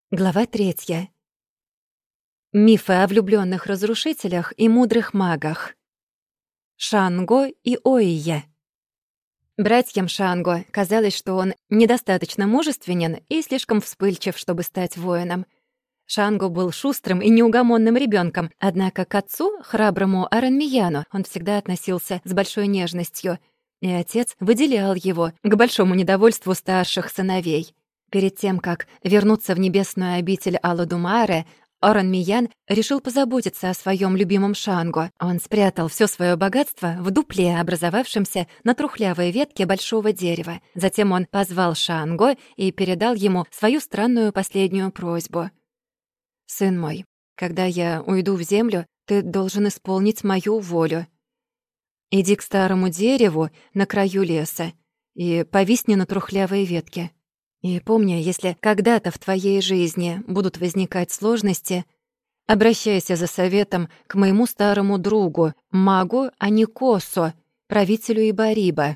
Глава 3. Мифы о влюблённых разрушителях и мудрых магах. Шанго и Оия. Братьям Шанго казалось, что он недостаточно мужественен и слишком вспыльчив, чтобы стать воином. Шанго был шустрым и неугомонным ребёнком, однако к отцу, храброму Аранмияну, он всегда относился с большой нежностью, и отец выделял его к большому недовольству старших сыновей. Перед тем, как вернуться в небесную обитель Аладумаре, Аранмиян решил позаботиться о своем любимом Шанго. Он спрятал все свое богатство в дупле, образовавшемся на трухлявой ветке большого дерева. Затем он позвал Шанго и передал ему свою странную последнюю просьбу. «Сын мой, когда я уйду в землю, ты должен исполнить мою волю. Иди к старому дереву на краю леса и повисни на трухлявой ветке. И помни, если когда-то в твоей жизни будут возникать сложности, обращайся за советом к моему старому другу, магу Аникосо, правителю Ибариба».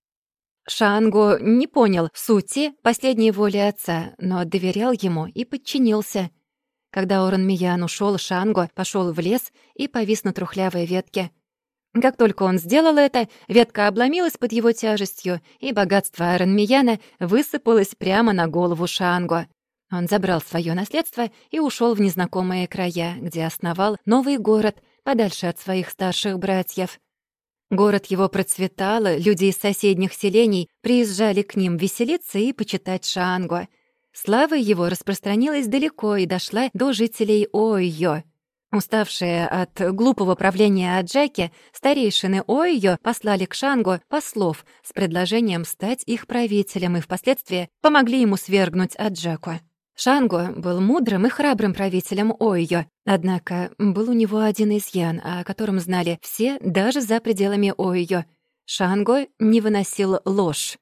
Шанго не понял сути последней воли отца, но доверял ему и подчинился. Когда Аранмиян ушёл, Шанго пошёл в лес и повис на трухлявой ветке. Как только он сделал это, ветка обломилась под его тяжестью, и богатство Аранмияна высыпалось прямо на голову Шанго. Он забрал своё наследство и ушёл в незнакомые края, где основал новый город, подальше от своих старших братьев. Город его процветал, люди из соседних селений приезжали к ним веселиться и почитать Шанго. Слава его распространилась далеко и дошла до жителей Оио. Уставшие от глупого правления Аджаки, старейшины Оио послали к Шанго послов с предложением стать их правителем и впоследствии помогли ему свергнуть Аджаку. Шанго был мудрым и храбрым правителем Оио, однако был у него один изъян, о котором знали все даже за пределами Оио. Шанго не выносил ложь.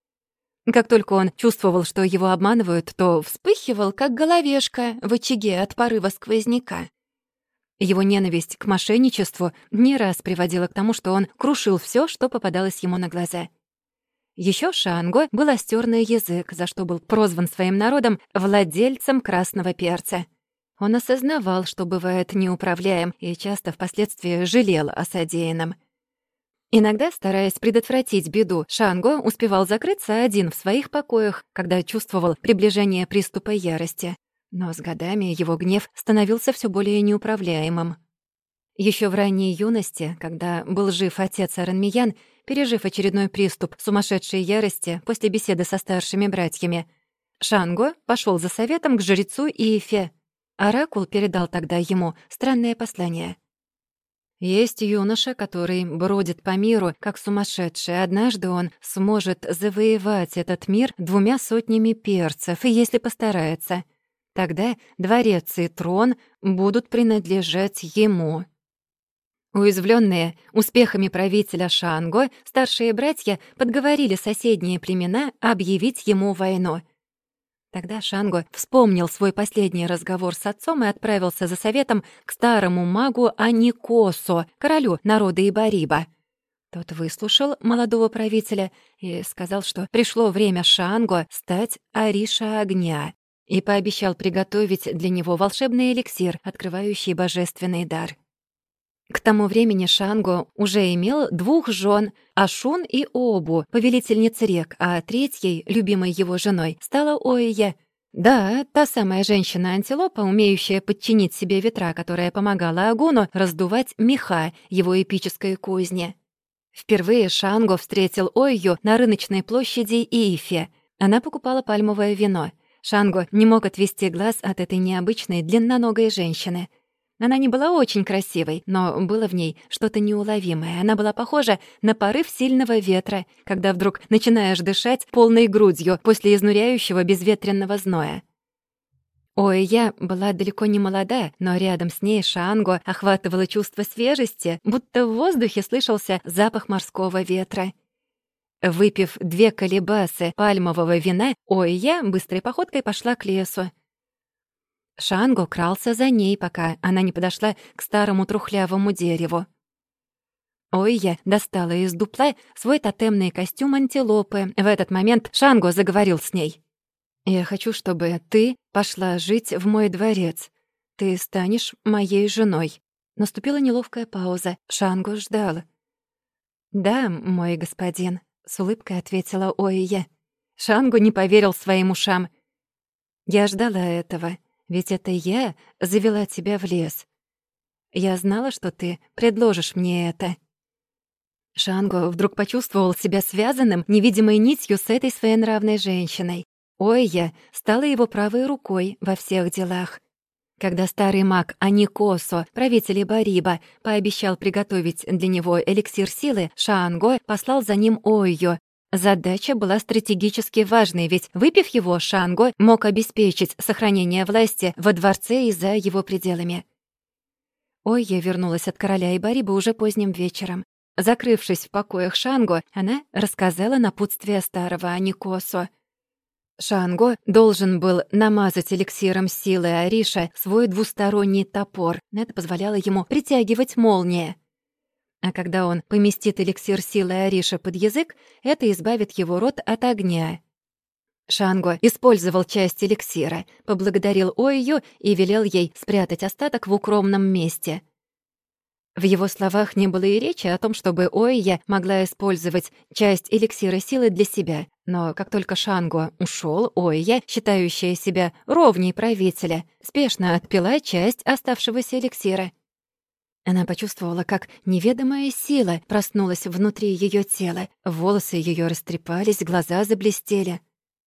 Как только он чувствовал, что его обманывают, то вспыхивал, как головешка в очаге от порыва сквозняка. Его ненависть к мошенничеству не раз приводила к тому, что он крушил всё, что попадалось ему на глаза. Ещё Шанго был остёр на язык, за что был прозван своим народом владельцем красного перца. Он осознавал, что бывает неуправляем, и часто впоследствии жалел о содеянном. Иногда, стараясь предотвратить беду, Шанго успевал закрыться один в своих покоях, когда чувствовал приближение приступа ярости. Но с годами его гнев становился всё более неуправляемым. Ещё в ранней юности, когда был жив отец Аранмиян, пережив очередной приступ сумасшедшей ярости после беседы со старшими братьями, Шанго пошёл за советом к жрецу Иифе. Оракул передал тогда ему странное послание. «Есть юноша, который бродит по миру, как сумасшедший. Однажды он сможет завоевать этот мир 200 перцев, и если постарается. Тогда дворец и трон будут принадлежать ему». Уязвлённые успехами правителя Шанго, старшие братья подговорили соседние племена объявить ему войну. Тогда Шанго вспомнил свой последний разговор с отцом и отправился за советом к старому магу Аникосо, королю народа Ибариба. Тот выслушал молодого правителя и сказал, что пришло время Шанго стать Ариша огня, и пообещал приготовить для него волшебный эликсир, открывающий божественный дар. К тому времени Шанго уже имел 2 жён — Ашун и Обу, повелительниц рек, а третьей, любимой его женой, стала Оия. Да, та самая женщина-антилопа, умеющая подчинить себе ветра, которая помогала Агуну раздувать меха его эпической кузни. Впервые Шанго встретил Оию на рыночной площади Иифе. Она покупала пальмовое вино. Шанго не мог отвести глаз от этой необычной длинноногой женщины. Она не была очень красивой, но было в ней что-то неуловимое. Она была похожа на порыв сильного ветра, когда вдруг начинаешь дышать полной грудью после изнуряющего безветренного зноя. Оия была далеко не молода, но рядом с ней Шанго охватывало чувство свежести, будто в воздухе слышался запах морского ветра. Выпив 2 колебасы пальмового вина, Оия быстрой походкой пошла к лесу. Шанго крался за ней, пока она не подошла к старому трухлявому дереву. Оия достала из дупла свой тотемный костюм антилопы. В этот момент Шанго заговорил с ней. «Я хочу, чтобы ты пошла жить в мой дворец. Ты станешь моей женой». Наступила неловкая пауза. Шанго ждал. «Да, мой господин», — с улыбкой ответила Оия. Шанго не поверил своим ушам. «Я ждала этого, ведь это я завела тебя в лес. Я знала, что ты предложишь мне это». Шанго вдруг почувствовал себя связанным невидимой нитью с этой своенравной женщиной. Ойя стала его правой рукой во всех делах. Когда старый маг Аникосо, правитель Бариба, пообещал приготовить для него эликсир силы, Шанго послал за ним Ойю. Задача была стратегически важной, ведь, выпив его, Шанго мог обеспечить сохранение власти во дворце и за его пределами. Ойя вернулась от короля Бариба уже поздним вечером. Закрывшись в покоях Шанго, она рассказала напутствие старого Аникосо. Шанго должен был намазать эликсиром силы Ариша свой двусторонний топор. Это позволяло ему притягивать молнии. А когда он поместит эликсир силы Ариша под язык, это избавит его рот от огня. Шанго использовал часть эликсира, поблагодарил Ойю и велел ей спрятать остаток в укромном месте. В его словах не было и речи о том, чтобы Ойя могла использовать часть эликсира силы для себя. Но как только Шанго ушел, Ойя, считающая себя ровней правителя, спешно отпила часть оставшегося эликсира. Она почувствовала, как неведомая сила проснулась внутри ее тела. Волосы ее растрепались, глаза заблестели.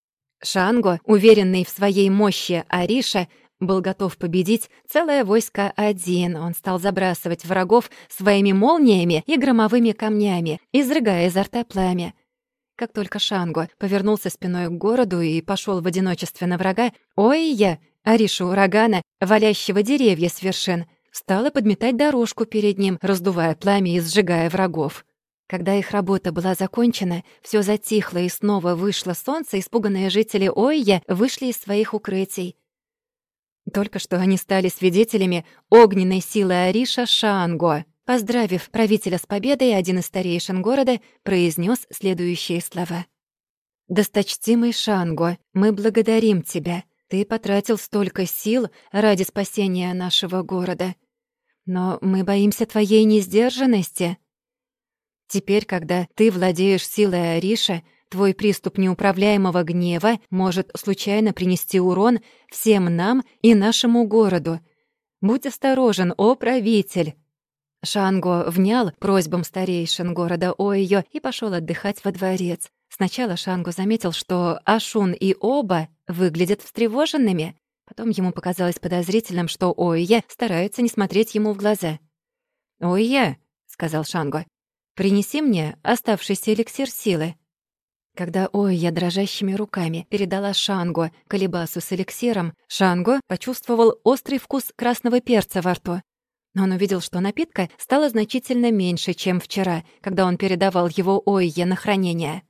Шанго, уверенный в своей мощи Ариша, был готов победить целое войско один. Он стал забрасывать врагов своими молниями и громовыми камнями, изрыгая изо рта пламя. Как только Шанго повернулся спиной к городу и пошел в одиночестве на врага, Ойя, Ариша урагана, валящего деревья с вершин, стала подметать дорожку перед ним, раздувая пламя и сжигая врагов. Когда их работа была закончена, все затихло и снова вышло солнце, испуганные жители Ойя вышли из своих укрытий. Только что они стали свидетелями огненной силы Ариша Шанго. Поздравив правителя с победой, один из старейшин города произнес следующие слова. «Досточтимый Шанго, мы благодарим тебя. Ты потратил столько сил ради спасения нашего города. Но мы боимся твоей несдержанности. Теперь, когда ты владеешь силой Ариша, твой приступ неуправляемого гнева может случайно принести урон всем нам и нашему городу. Будь осторожен, о правитель!» Шанго внял просьбам старейшин города Ойо и пошел отдыхать во дворец. Сначала Шанго заметил, что Ашун и Оба выглядят встревоженными. Потом ему показалось подозрительным, что Ойя старается не смотреть ему в глаза. «Ойя», — сказал Шанго, — «принеси мне оставшийся эликсир силы». Когда Ойя дрожащими руками передала Шанго колебасу с эликсиром, Шанго почувствовал острый вкус красного перца во рту. Но он увидел, что напитка стало значительно меньше, чем вчера, когда он передавал его Ойе на хранение.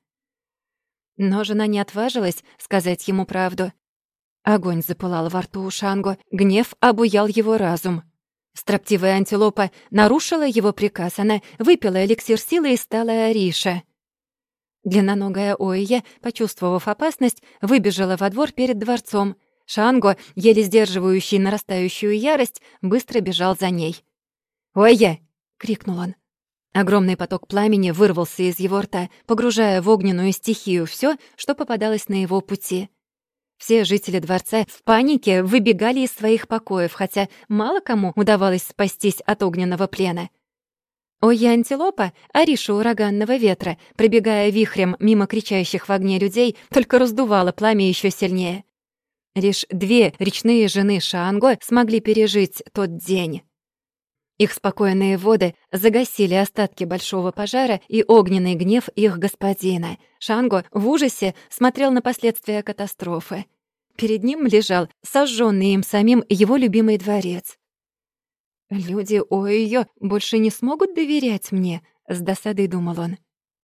Но жена не отважилась сказать ему правду. Огонь запылал во рту у Шанго, гнев обуял его разум. Строптивая антилопа нарушила его приказ, она выпила эликсир силы и стала Ариша. Длинноногая Ойя, почувствовав опасность, выбежала во двор перед дворцом. Шанго, еле сдерживающий нарастающую ярость, быстро бежал за ней. «Ойя!» — крикнул он. Огромный поток пламени вырвался из его рта, погружая в огненную стихию все, что попадалось на его пути. Все жители дворца в панике выбегали из своих покоев, хотя мало кому удавалось спастись от огненного плена. Ойя антилопа, Ариша ураганного ветра, пробегая вихрем мимо кричащих в огне людей, только раздувала пламя еще сильнее. Лишь 2 речные жены Шанго смогли пережить тот день. Их спокойные воды загасили остатки большого пожара и огненный гнев их господина. Шанго в ужасе смотрел на последствия катастрофы. Перед ним лежал сожженный им самим его любимый дворец. «Люди Ойо больше не смогут доверять мне», — с досадой думал он.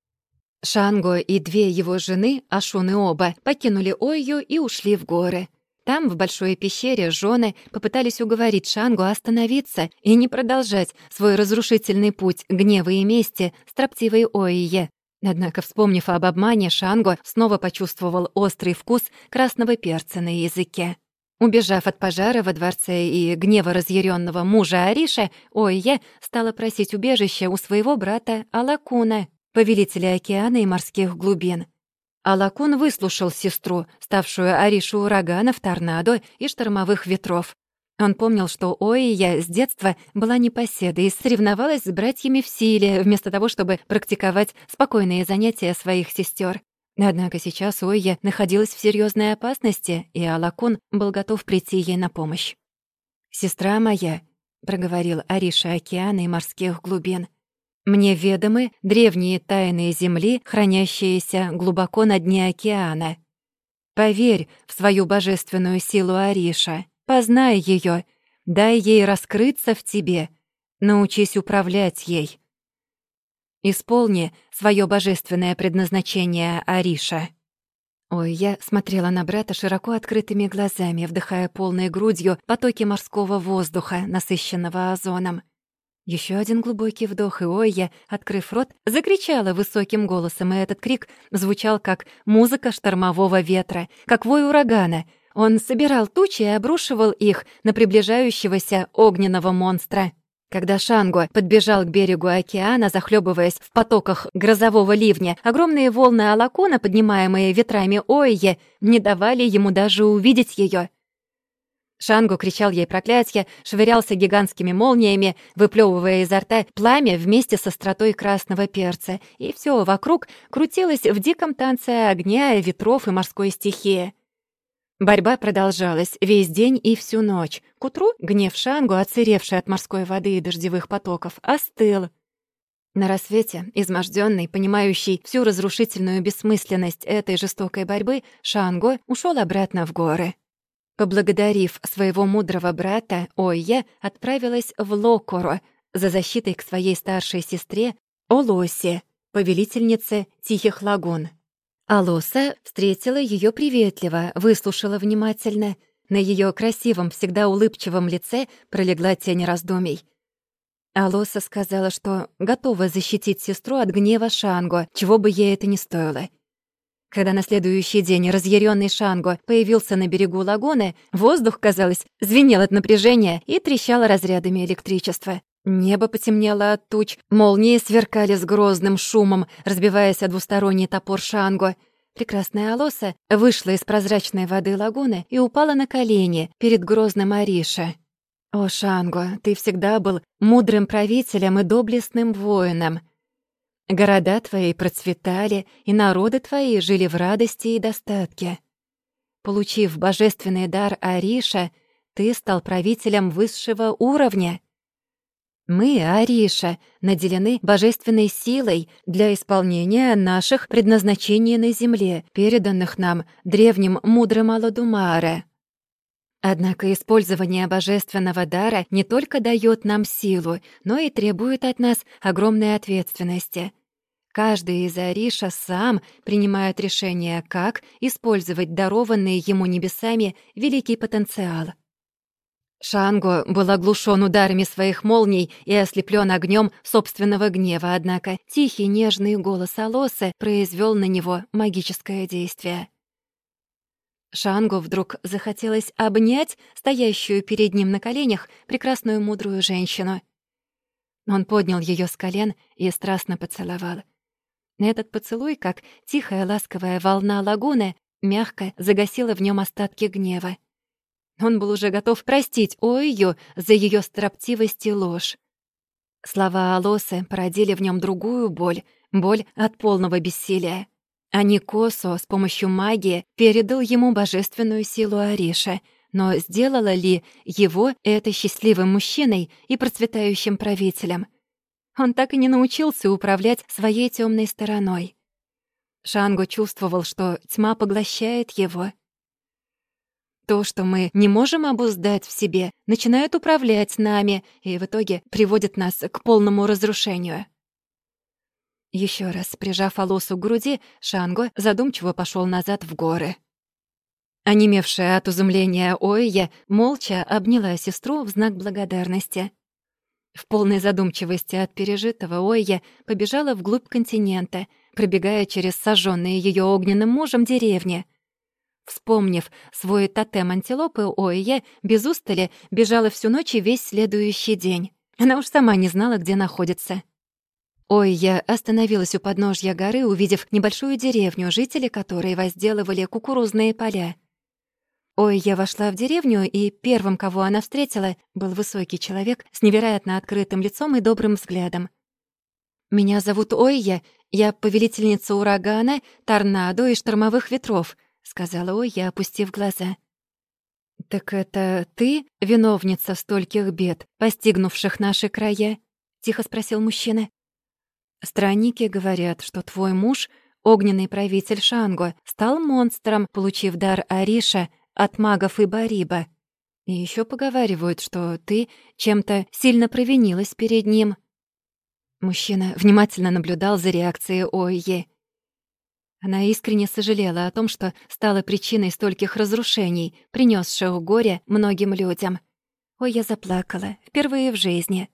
Шанго и 2 его жены, Ашун и Оба, покинули Ойо и ушли в горы. Там, в большой пещере, жены попытались уговорить Шанго остановиться и не продолжать свой разрушительный путь гнева и мести строптивой Ойе. Однако, вспомнив об обмане, Шанго снова почувствовал острый вкус красного перца на языке. Убежав от пожара во дворце и гнева разъяренного мужа Ариша, Ойя стала просить убежища у своего брата Алакуна, повелителя океана и морских глубин. Алакун выслушал сестру, ставшую Аришу ураганов, торнадо и штормовых ветров. Он помнил, что Ойя с детства была непоседой и соревновалась с братьями в силе, вместо того, чтобы практиковать спокойные занятия своих сестер. Однако сейчас Ойя находилась в серьезной опасности, и Алакун был готов прийти ей на помощь. «Сестра моя», — проговорил Ариша океана и морских глубин, «мне ведомы древние тайны земли, хранящиеся глубоко на дне океана. Поверь в свою божественную силу Ариша. Познай ее, дай ей раскрыться в тебе, научись управлять ей. Исполни свое божественное предназначение, Ариша». Ой, я смотрела на брата широко открытыми глазами, вдыхая полной грудью потоки морского воздуха, насыщенного озоном. Еще один глубокий вдох, и Ойя, открыв рот, закричала высоким голосом, и этот крик звучал как музыка штормового ветра, как вой урагана. Он собирал тучи и обрушивал их на приближающегося огненного монстра. Когда Шанго подбежал к берегу океана, захлебываясь в потоках грозового ливня, огромные волны Алакуна, поднимаемые ветрами Ойе, не давали ему даже увидеть ее. Шанго кричал ей проклятья, швырялся гигантскими молниями, выплёвывая изо рта пламя вместе с остротой красного перца, и все вокруг крутилось в диком танце огня, ветров и морской стихии. Борьба продолжалась весь день и всю ночь. К утру гнев Шанго, отсыревший от морской воды и дождевых потоков, остыл. На рассвете, измождённый, понимающий всю разрушительную бессмысленность этой жестокой борьбы, Шанго ушёл обратно в горы. Поблагодарив своего мудрого брата, Ойя отправилась в Локоро за защитой к своей старшей сестре Олосе, повелительнице Тихих лагун. Алоса встретила её приветливо, выслушала внимательно. На её красивом, всегда улыбчивом лице пролегла тень раздумий. Алоса сказала, что готова защитить сестру от гнева Шанго, чего бы ей это ни стоило. Когда на следующий день разъярённый Шанго появился на берегу лагуны, воздух, казалось, звенел от напряжения и трещал разрядами электричества. Небо потемнело от туч, молнии сверкали с грозным шумом, разбиваясь о двусторонний топор Шанго. Прекрасная Алоса вышла из прозрачной воды лагуны и упала на колени перед грозным Ариша. «О, Шанго, ты всегда был мудрым правителем и доблестным воином. Города твои процветали, и народы твои жили в радости и достатке. Получив божественный дар Ариша, ты стал правителем высшего уровня. Мы, Ариша, наделены божественной силой для исполнения наших предназначений на земле, переданных нам древним мудрым Аладумаре. Однако использование божественного дара не только даёт нам силу, но и требует от нас огромной ответственности. Каждый из Ариша сам принимает решение, как использовать дарованный ему небесами великий потенциал. Шанго был оглушён ударами своих молний и ослеплён огнём собственного гнева, однако тихий нежный голос Алосы произвёл на него магическое действие. Шанго вдруг захотелось обнять стоящую перед ним на коленях прекрасную мудрую женщину. Он поднял её с колен и страстно поцеловал. Этот поцелуй, как тихая ласковая волна лагуны, мягко загасила в нём остатки гнева. Он был уже готов простить Ойю за её строптивость и ложь. Слова Алосы породили в нём другую боль от полного бессилия. А Никосо с помощью магии передал ему божественную силу Ариша, но сделало ли его это счастливым мужчиной и процветающим правителем? Он так и не научился управлять своей тёмной стороной. Шанго чувствовал, что тьма поглощает его. То, что мы не можем обуздать в себе, начинает управлять нами и в итоге приводит нас к полному разрушению. Ещё раз прижав Алосу к груди, Шанго задумчиво пошёл назад в горы. Онемевшая от изумления Ойя молча обняла сестру в знак благодарности. В полной задумчивости от пережитого Ойя побежала вглубь континента, пробегая через сожженные ее огненным мужем деревни. Вспомнив свой тотем антилопы, Ойя без устали бежала всю ночь и весь следующий день. Она уж сама не знала, где находится. Ойя остановилась у подножья горы, увидев небольшую деревню, жители которой возделывали кукурузные поля. Ойя вошла в деревню, и первым, кого она встретила, был высокий человек с невероятно открытым лицом и добрым взглядом. «Меня зовут Ойя, я повелительница урагана, торнадо и штормовых ветров», — сказала Ойя, опустив глаза. «Так это ты, виновница стольких бед, постигнувших наши края?» — тихо спросил мужчина. «Странники говорят, что твой муж, огненный правитель Шанго, стал монстром, получив дар Ариша от магов и Бариба. И еще поговаривают, что ты чем-то сильно провинилась перед ним». Мужчина внимательно наблюдал за реакцией Ойи. Она искренне сожалела о том, что стала причиной стольких разрушений, принесших горе многим людям. Ойя заплакала, впервые в жизни.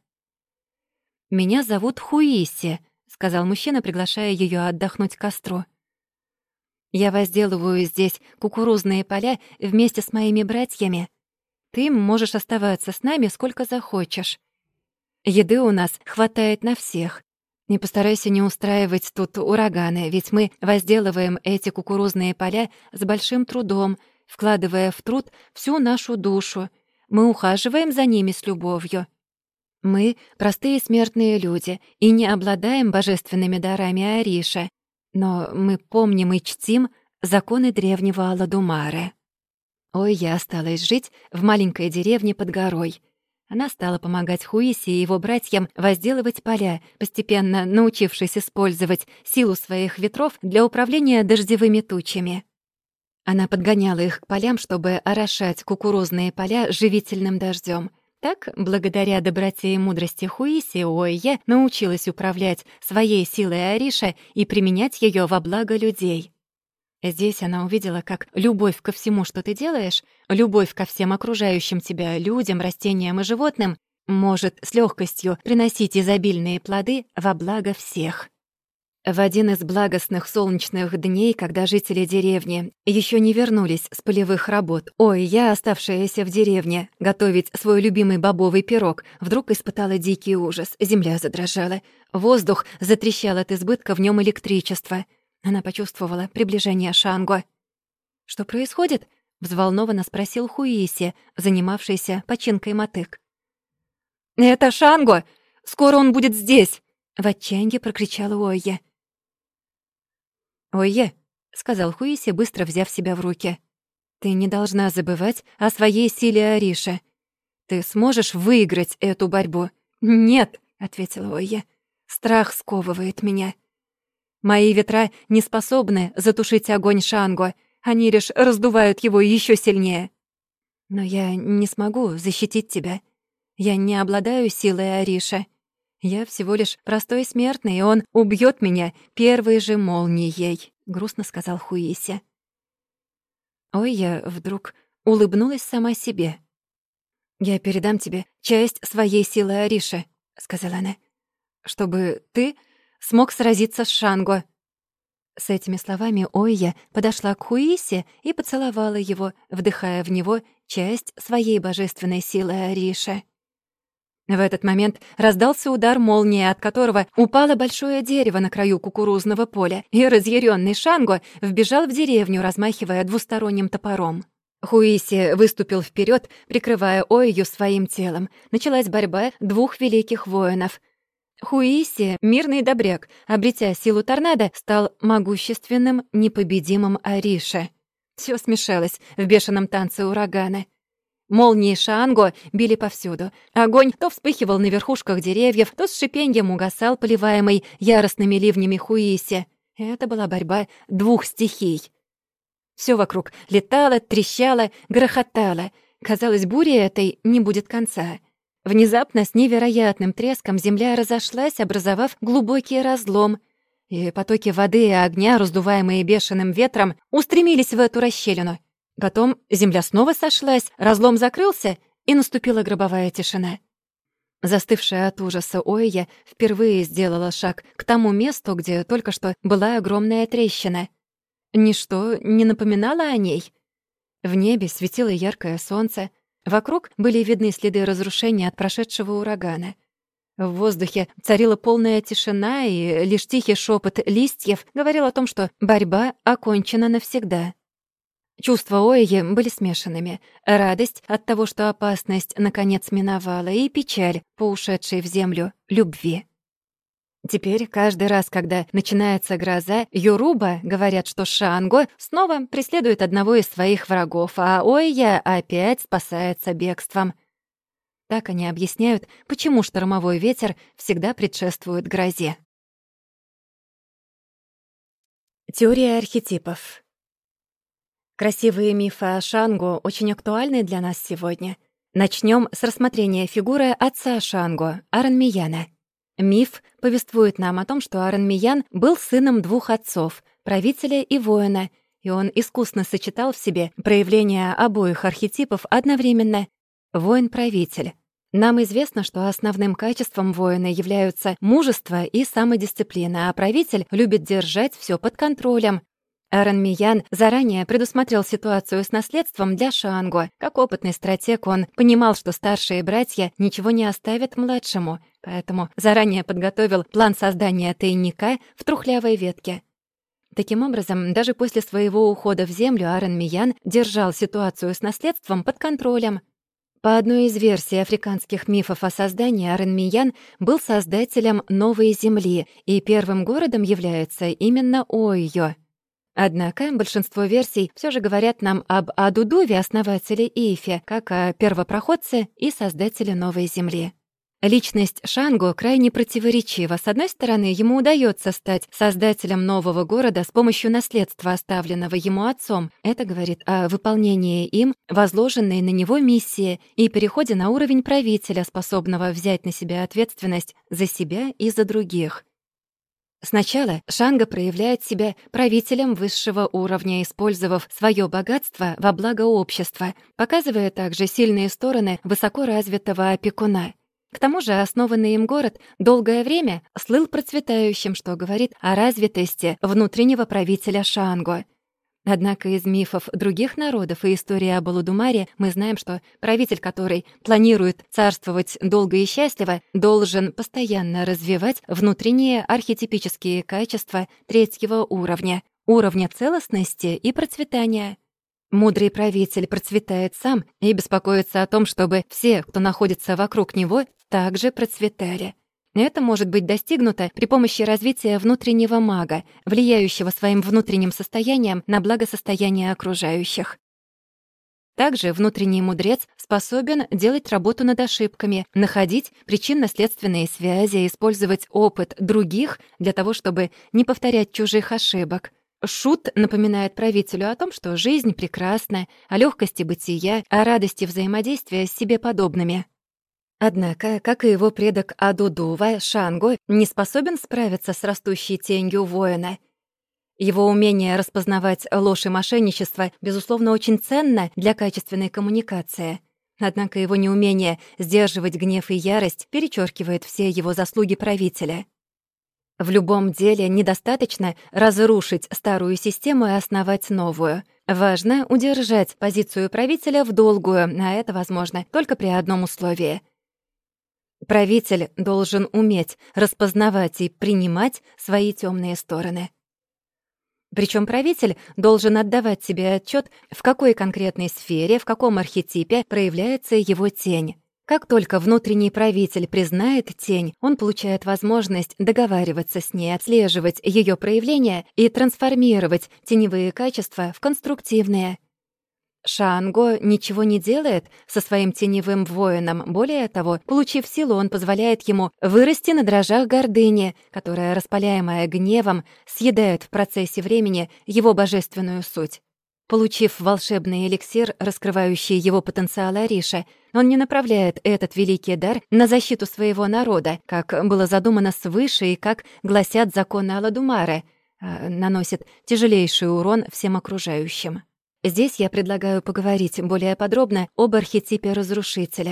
«Меня зовут Хуиси», — сказал мужчина, приглашая ее отдохнуть к костру. «Я возделываю здесь кукурузные поля вместе с моими братьями. Ты можешь оставаться с нами сколько захочешь. Еды у нас хватает на всех. Не постарайся не устраивать тут ураганы, ведь мы возделываем эти кукурузные поля с большим трудом, вкладывая в труд всю нашу душу. Мы ухаживаем за ними с любовью. Мы — простые смертные люди и не обладаем божественными дарами Ариша, но мы помним и чтим законы древнего Аладумара». Ой, я осталась жить в маленькой деревне под горой. Она стала помогать Хуиси и его братьям возделывать поля, постепенно научившись использовать силу своих ветров для управления дождевыми тучами. Она подгоняла их к полям, чтобы орошать кукурузные поля живительным дождем. Так, благодаря доброте и мудрости Хуиси, Ойя научилась управлять своей силой Ариша и применять ее во благо людей. Здесь она увидела, как любовь ко всему, что ты делаешь, любовь ко всем окружающим тебя людям, растениям и животным может с легкостью приносить изобильные плоды во благо всех. В один из благостных солнечных дней, когда жители деревни еще не вернулись с полевых работ, я, оставшаяся в деревне, готовить свой любимый бобовый пирог, вдруг испытала дикий ужас. Земля задрожала, воздух затрещал от избытка в нем электричества. Она почувствовала приближение Шанго. «Что происходит?» — взволнованно спросил Хуиси, занимавшийся починкой мотык. «Это Шанго! Скоро он будет здесь!» — в отчаянии прокричала Ойя. «Ойя», — сказал Хуиси, быстро взяв себя в руки, — «ты не должна забывать о своей силе Ариша. Ты сможешь выиграть эту борьбу?» «Нет», — ответила Ойя, — «страх сковывает меня. Мои ветра не способны затушить огонь Шанго, они лишь раздувают его еще сильнее. Но я не смогу защитить тебя. Я не обладаю силой Ариша. Я всего лишь простой смертный, и он убьет меня первой же молнией», — грустно сказал Хуиси. Я вдруг улыбнулась сама себе. «Я передам тебе часть своей силы Ариша», — сказала она, — «чтобы ты смог сразиться с Шанго». С этими словами Ойя подошла к Хуиси и поцеловала его, вдыхая в него часть своей божественной силы Ариша. В этот момент раздался удар молнии, от которого упало большое дерево на краю кукурузного поля, и разъярённый Шанго вбежал в деревню, размахивая двусторонним топором. Хуиси выступил вперед, прикрывая Ойю своим телом. Началась борьба двух великих воинов. Хуиси, мирный добряк, обретя силу торнадо, стал могущественным, непобедимым Ариша. Всё смешалось в бешеном танце урагана. Молнии Шанго били повсюду. Огонь то вспыхивал на верхушках деревьев, то с шипеньем угасал, поливаемый яростными ливнями Хуиси. Это была борьба двух стихий. Всё вокруг летало, трещало, грохотало. Казалось, буре этой не будет конца. Внезапно с невероятным треском земля разошлась, образовав глубокий разлом, и потоки воды и огня, раздуваемые бешеным ветром, устремились в эту расщелину. Потом земля снова сошлась, разлом закрылся, и наступила гробовая тишина. Застывшая от ужаса Ойя впервые сделала шаг к тому месту, где только что была огромная трещина. Ничто не напоминало о ней. В небе светило яркое солнце. Вокруг были видны следы разрушения от прошедшего урагана. В воздухе царила полная тишина, и лишь тихий шепот листьев говорил о том, что борьба окончена навсегда. Чувства Ои были смешанными. Радость от того, что опасность наконец миновала, и печаль по ушедшей в землю любви. Теперь каждый раз, когда начинается гроза, Йоруба говорят, что Шанго снова преследует одного из своих врагов, а Ойя опять спасается бегством. Так они объясняют, почему штормовой ветер всегда предшествует грозе. Теория архетипов. Красивые мифы о Шанго очень актуальны для нас сегодня. Начнем с рассмотрения фигуры отца Шанго, Аранмияна. Миф повествует нам о том, что Аранмиян был сыном двух отцов, правителя и воина, и он искусно сочетал в себе проявления обоих архетипов одновременно. Воин-правитель. Нам известно, что основным качеством воина являются мужество и самодисциплина, а правитель любит держать все под контролем. Аранмиян заранее предусмотрел ситуацию с наследством для Шанго. Как опытный стратег он понимал, что старшие братья ничего не оставят младшему, поэтому заранее подготовил план создания тайника в трухлявой ветке. Таким образом, даже после своего ухода в землю Аранмиян держал ситуацию с наследством под контролем. По одной из версий африканских мифов о создании, Аранмиян был создателем новой земли, и первым городом является именно Ойо. Однако большинство версий все же говорят нам об Адудуве, основателе Ифе, как о первопроходце и создателе новой земли. Личность Шанго крайне противоречива. С одной стороны, ему удается стать создателем нового города с помощью наследства, оставленного ему отцом. Это говорит о выполнении им возложенной на него миссии и переходе на уровень правителя, способного взять на себя ответственность за себя и за других. Сначала Шанго проявляет себя правителем высшего уровня, использовав свое богатство во благо общества, показывая также сильные стороны высокоразвитого опекуна. К тому же основанный им город долгое время слыл процветающим, что говорит о развитости внутреннего правителя Шанго. Однако из мифов других народов и истории об Олодумаре мы знаем, что правитель, который планирует царствовать долго и счастливо, должен постоянно развивать внутренние архетипические качества третьего уровня, уровня целостности и процветания. Мудрый правитель процветает сам и беспокоится о том, чтобы все, кто находится вокруг него, также процветали. Это может быть достигнуто при помощи развития внутреннего мага, влияющего своим внутренним состоянием на благосостояние окружающих. Также внутренний мудрец способен делать работу над ошибками, находить причинно-следственные связи, использовать опыт других для того, чтобы не повторять чужих ошибок. Шут напоминает правителю о том, что жизнь прекрасна, о легкости бытия, о радости взаимодействия с себе подобными. Однако, как и его предок Адудува, Шанго не способен справиться с растущей тенью воина. Его умение распознавать ложь и мошенничество, безусловно, очень ценно для качественной коммуникации. Однако его неумение сдерживать гнев и ярость перечеркивает все его заслуги правителя. В любом деле недостаточно разрушить старую систему и основать новую. Важно удержать позицию правителя в долгую, а это возможно только при одном условии — правитель должен уметь распознавать и принимать свои темные стороны. Причем правитель должен отдавать себе отчет, в какой конкретной сфере, в каком архетипе проявляется его тень. Как только внутренний правитель признает тень, он получает возможность договариваться с ней, отслеживать ее проявления и трансформировать теневые качества в конструктивные. Шанго ничего не делает со своим теневым воином. Более того, получив силу, он позволяет ему вырасти на дрожжах гордыни, которая, распаляемая гневом, съедает в процессе времени его божественную суть. Получив волшебный эликсир, раскрывающий его потенциал Ариша, он не направляет этот великий дар на защиту своего народа, как было задумано свыше и как гласят законы Олодумара, а наносит тяжелейший урон всем окружающим. Здесь я предлагаю поговорить более подробно об архетипе разрушителя.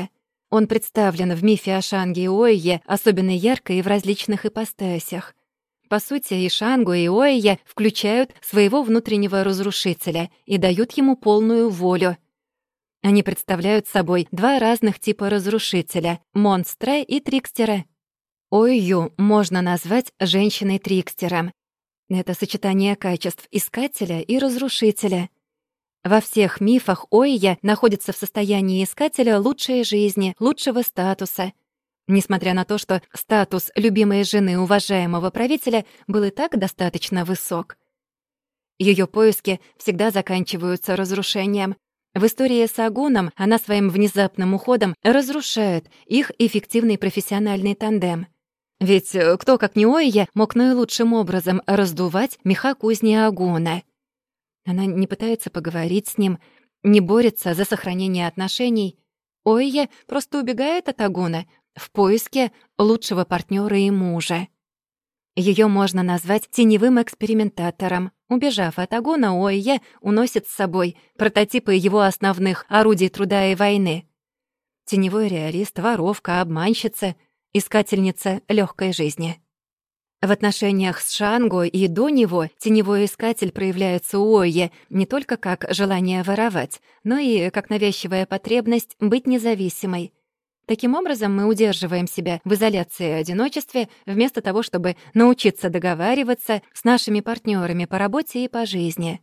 Он представлен в мифе о Шанге и Ойе особенно ярко и в различных ипостасях. По сути, и Шангу, и Ойя включают своего внутреннего разрушителя и дают ему полную волю. Они представляют собой два разных типа разрушителя — монстра и трикстера. Ойю можно назвать женщиной-трикстером. Это сочетание качеств искателя и разрушителя. Во всех мифах Ойя находится в состоянии искателя лучшей жизни, лучшего статуса. Несмотря на то, что статус любимой жены уважаемого правителя был и так достаточно высок. Ее поиски всегда заканчиваются разрушением. В истории с Агуном она своим внезапным уходом разрушает их эффективный профессиональный тандем. Ведь кто, как не Ойя, мог наилучшим образом раздувать меха кузни Агуна? Она не пытается поговорить с ним, не борется за сохранение отношений. Ойя просто убегает от Агуна в поиске лучшего партнера и мужа. Ее можно назвать теневым экспериментатором. Убежав от Агуна, Ойя уносит с собой прототипы его основных орудий труда и войны. Теневой реалист, воровка, обманщица, искательница легкой жизни. В отношениях с Шангу и до него теневой искатель проявляется у Ойя не только как желание воровать, но и как навязчивая потребность быть независимой. Таким образом, мы удерживаем себя в изоляции и одиночестве, вместо того, чтобы научиться договариваться с нашими партнерами по работе и по жизни.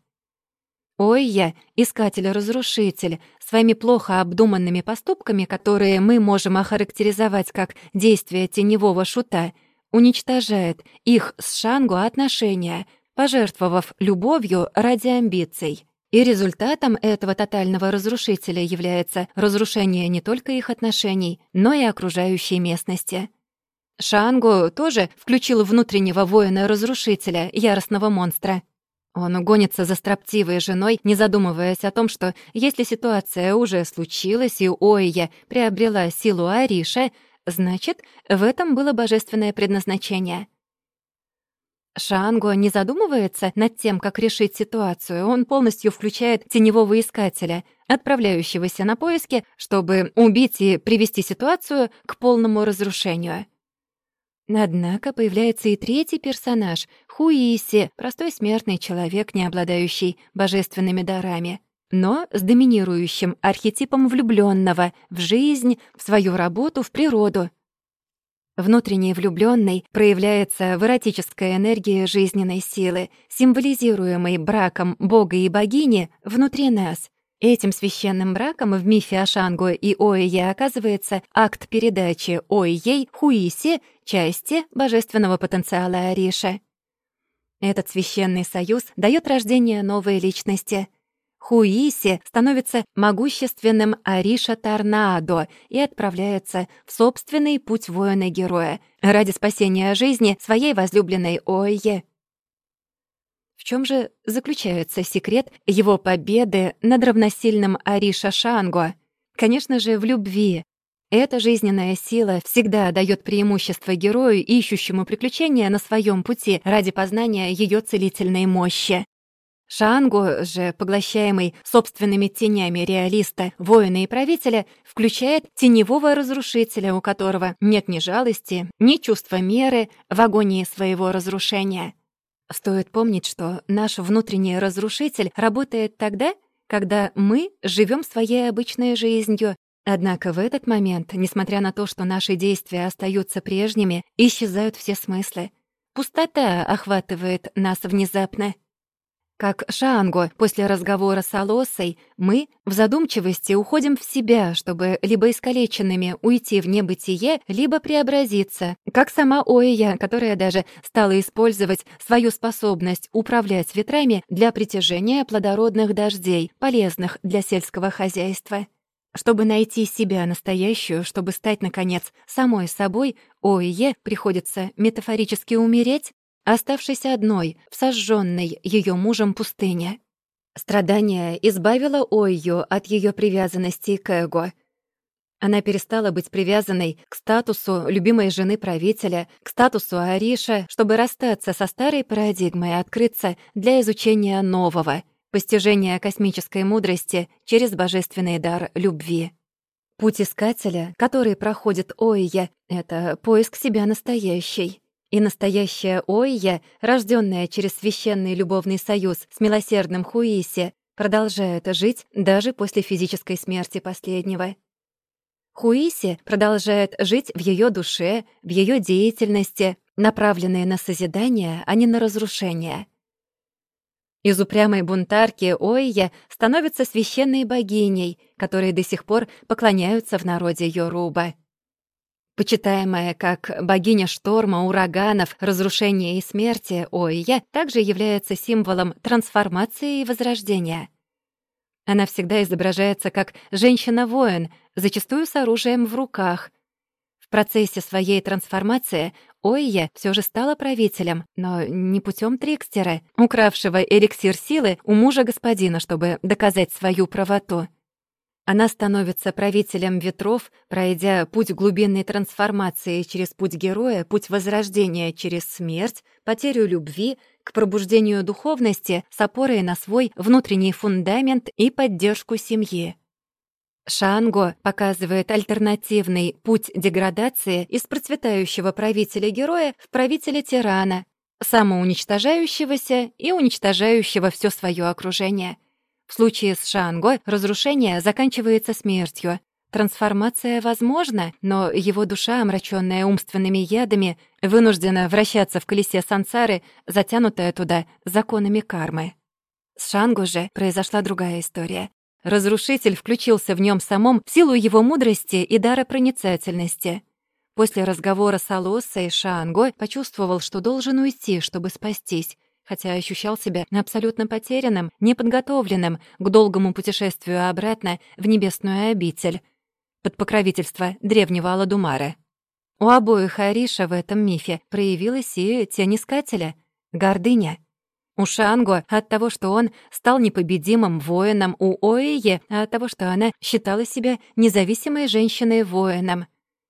Ойя — искатель-разрушитель, своими плохо обдуманными поступками, которые мы можем охарактеризовать как действия теневого шута, уничтожает их с Шангу отношения, пожертвовав любовью ради амбиций. И результатом этого тотального разрушителя является разрушение не только их отношений, но и окружающей местности. Шангу тоже включил внутреннего воина-разрушителя, яростного монстра. Он гонится за строптивой женой, не задумываясь о том, что если ситуация уже случилась и Ойя приобрела силу Ариша, значит, в этом было божественное предназначение. Шанго не задумывается над тем, как решить ситуацию. Он полностью включает теневого искателя, отправляющегося на поиски, чтобы убить и привести ситуацию к полному разрушению. Однако появляется и третий персонаж — Хуиси, простой смертный человек, не обладающий божественными дарами, но с доминирующим архетипом влюблённого в жизнь, в свою работу, в природу. Внутренний влюблённый проявляется в эротической энергии жизненной силы, символизируемой браком бога и богини внутри нас. Этим священным браком в мифе о Шангу и Ойе оказывается акт передачи Ойей Хуиси части божественного потенциала Ариша. Этот священный союз даёт рождение новой личности. Хуиси становится могущественным Ариша-торнадо и отправляется в собственный путь воина-героя ради спасения жизни своей возлюбленной Ойе. В чем же заключается секрет его победы над равносильным Ариша Шангу? Конечно же, в любви. Эта жизненная сила всегда дает преимущество герою, ищущему приключения на своем пути ради познания ее целительной мощи. Шангу же, поглощаемый собственными тенями реалиста, воина и правителя, включает теневого разрушителя, у которого нет ни жалости, ни чувства меры в агонии своего разрушения. Стоит помнить, что наш внутренний разрушитель работает тогда, когда мы живем своей обычной жизнью. Однако в этот момент, несмотря на то, что наши действия остаются прежними, исчезают все смыслы. Пустота охватывает нас внезапно. Как Шангу после разговора с Алосой, мы в задумчивости уходим в себя, чтобы либо искалеченными уйти в небытие, либо преобразиться, как сама Ойя, которая даже стала использовать свою способность управлять ветрами для притяжения плодородных дождей, полезных для сельского хозяйства. Чтобы найти себя настоящую, чтобы стать, наконец, самой собой, Ойе приходится метафорически умереть, оставшись одной в сожженной ее мужем пустыне. Страдание избавило Ойю от ее привязанности к эго. Она перестала быть привязанной к статусу любимой жены правителя, к статусу Ариша, чтобы расстаться со старой парадигмой и открыться для изучения нового, постижения космической мудрости через божественный дар любви. Путь искателя, который проходит Оия, — это поиск себя настоящей. И настоящая Оия, рождённая через священный любовный союз с милосердным Хуиси, продолжает жить даже после физической смерти последнего. Хуиси продолжает жить в её душе, в её деятельности, направленной на созидание, а не на разрушение. Из упрямой бунтарки Оия становится священной богиней, которой до сих пор поклоняются в народе Йоруба. Почитаемая как богиня шторма, ураганов, разрушения и смерти, Оия также является символом трансформации и возрождения. Она всегда изображается как женщина-воин, зачастую с оружием в руках. В процессе своей трансформации Оия всё же стала правителем, но не путём трикстера, укравшего эликсир силы у мужа господина, чтобы доказать свою правоту. Она становится правителем ветров, пройдя путь глубинной трансформации через путь героя, путь возрождения через смерть, потерю любви, к пробуждению духовности с опорой на свой внутренний фундамент и поддержку семьи. Шанго показывает альтернативный путь деградации из процветающего правителя-героя в правителя-тирана, самоуничтожающегося и уничтожающего всё своё окружение. В случае с Шанго разрушение заканчивается смертью. Трансформация возможна, но его душа, омрачённая умственными ядами, вынуждена вращаться в колесе сансары, затянутая туда законами кармы. С Шанго же произошла другая история. Разрушитель включился в нём самом в силу его мудрости и дара проницательности. После разговора с Алоссой Шанго почувствовал, что должен уйти, чтобы спастись, хотя ощущал себя абсолютно потерянным, неподготовленным к долгому путешествию обратно в небесную обитель под покровительство древнего Аладумара. У обоих Ариша в этом мифе проявилась и тень искателя — гордыня. У Шанго от того, что он стал непобедимым воином, у Оии от того, что она считала себя независимой женщиной-воином.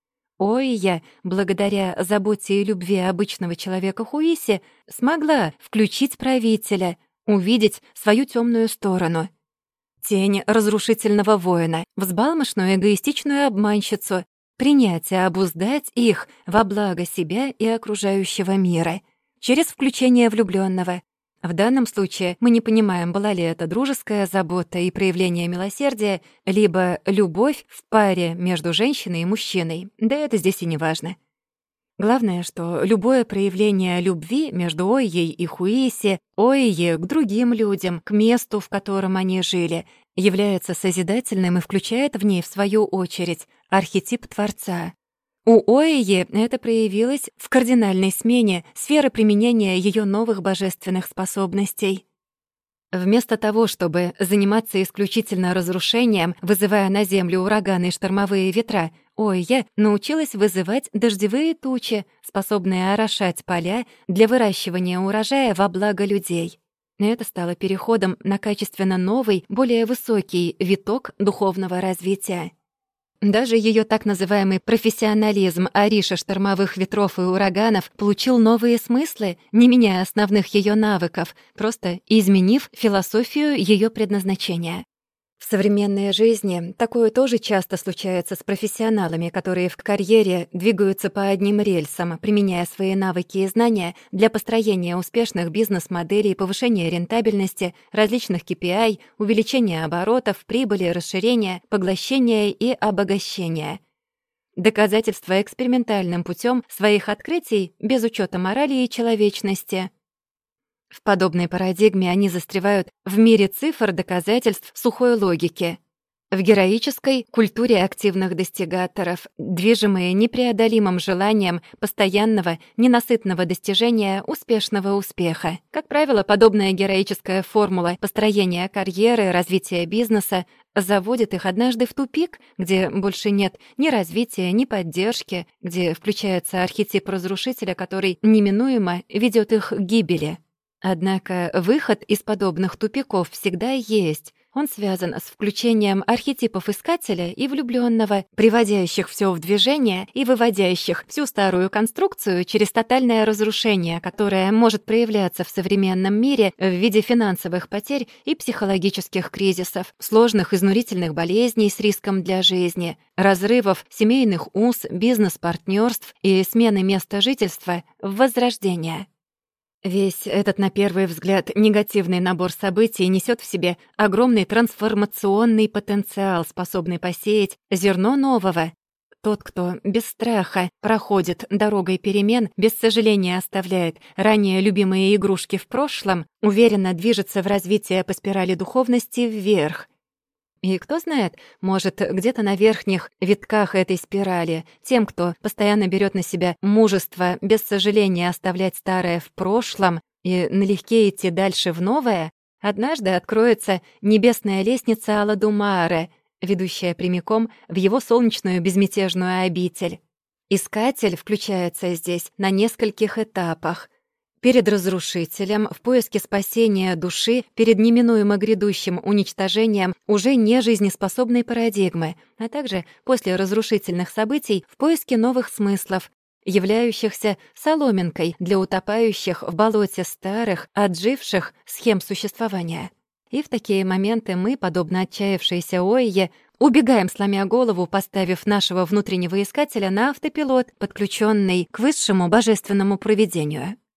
Оия, благодаря заботе и любви обычного человека Хуиси, смогла включить правителя, увидеть свою тёмную сторону. Тень разрушительного воина, взбалмошную эгоистичную обманщицу, принять и обуздать их во благо себя и окружающего мира через включение влюблённого. В данном случае мы не понимаем, была ли это дружеская забота и проявление милосердия, либо любовь в паре между женщиной и мужчиной, да это здесь и не важно. Главное, что любое проявление любви между Оией и Хуиси, Оией к другим людям, к месту, в котором они жили, является созидательным и включает в ней, в свою очередь, архетип Творца. У Оии это проявилось в кардинальной смене сферы применения её новых божественных способностей. Вместо того, чтобы заниматься исключительно разрушением, вызывая на землю ураганы и штормовые ветра, Оия научилась вызывать дождевые тучи, способные орошать поля для выращивания урожая во благо людей. Это стало переходом на качественно новый, более высокий виток духовного развития. Даже её так называемый профессионализм Ариша штормовых ветров и ураганов получил новые смыслы, не меняя основных её навыков, просто изменив философию её предназначения. В современной жизни такое тоже часто случается с профессионалами, которые в карьере двигаются по одним рельсам, применяя свои навыки и знания для построения успешных бизнес-моделей, повышения рентабельности, различных KPI, увеличения оборотов, прибыли, расширения, поглощения и обогащения. Доказательство экспериментальным путём своих открытий без учёта морали и человечности. В подобной парадигме они застревают в мире цифр, доказательств, сухой логики. В героической культуре активных достигаторов, движимые непреодолимым желанием постоянного, ненасытного достижения успешного успеха. Как правило, подобная героическая формула построения карьеры, развития бизнеса заводит их однажды в тупик, где больше нет ни развития, ни поддержки, где включается архетип разрушителя, который неминуемо ведёт их к гибели. Однако выход из подобных тупиков всегда есть. Он связан с включением архетипов искателя и влюблённого, приводящих всё в движение и выводящих всю старую конструкцию через тотальное разрушение, которое может проявляться в современном мире в виде финансовых потерь и психологических кризисов, сложных изнурительных болезней с риском для жизни, разрывов семейных уз, бизнес-партнёрств и смены места жительства в возрождение. Весь этот, на первый взгляд, негативный набор событий несёт в себе огромный трансформационный потенциал, способный посеять зерно нового. Тот, кто без страха проходит дорогой перемен, без сожаления оставляет ранее любимые игрушки в прошлом, уверенно движется в развитие по спирали духовности вверх. И кто знает, может, где-то на верхних витках этой спирали тем, кто постоянно берет на себя мужество без сожаления оставлять старое в прошлом и налегке идти дальше в новое, однажды откроется небесная лестница Аладумаре, ведущая прямиком в его солнечную безмятежную обитель. Искатель включается здесь на нескольких этапах. Перед разрушителем, в поиске спасения души, перед неминуемо грядущим уничтожением уже нежизнеспособной парадигмы, а также после разрушительных событий в поиске новых смыслов, являющихся соломинкой для утопающих в болоте старых, отживших схем существования. И в такие моменты мы, подобно отчаявшейся Ойе, убегаем, сломя голову, поставив нашего внутреннего искателя на автопилот, подключенный к высшему божественному провидению.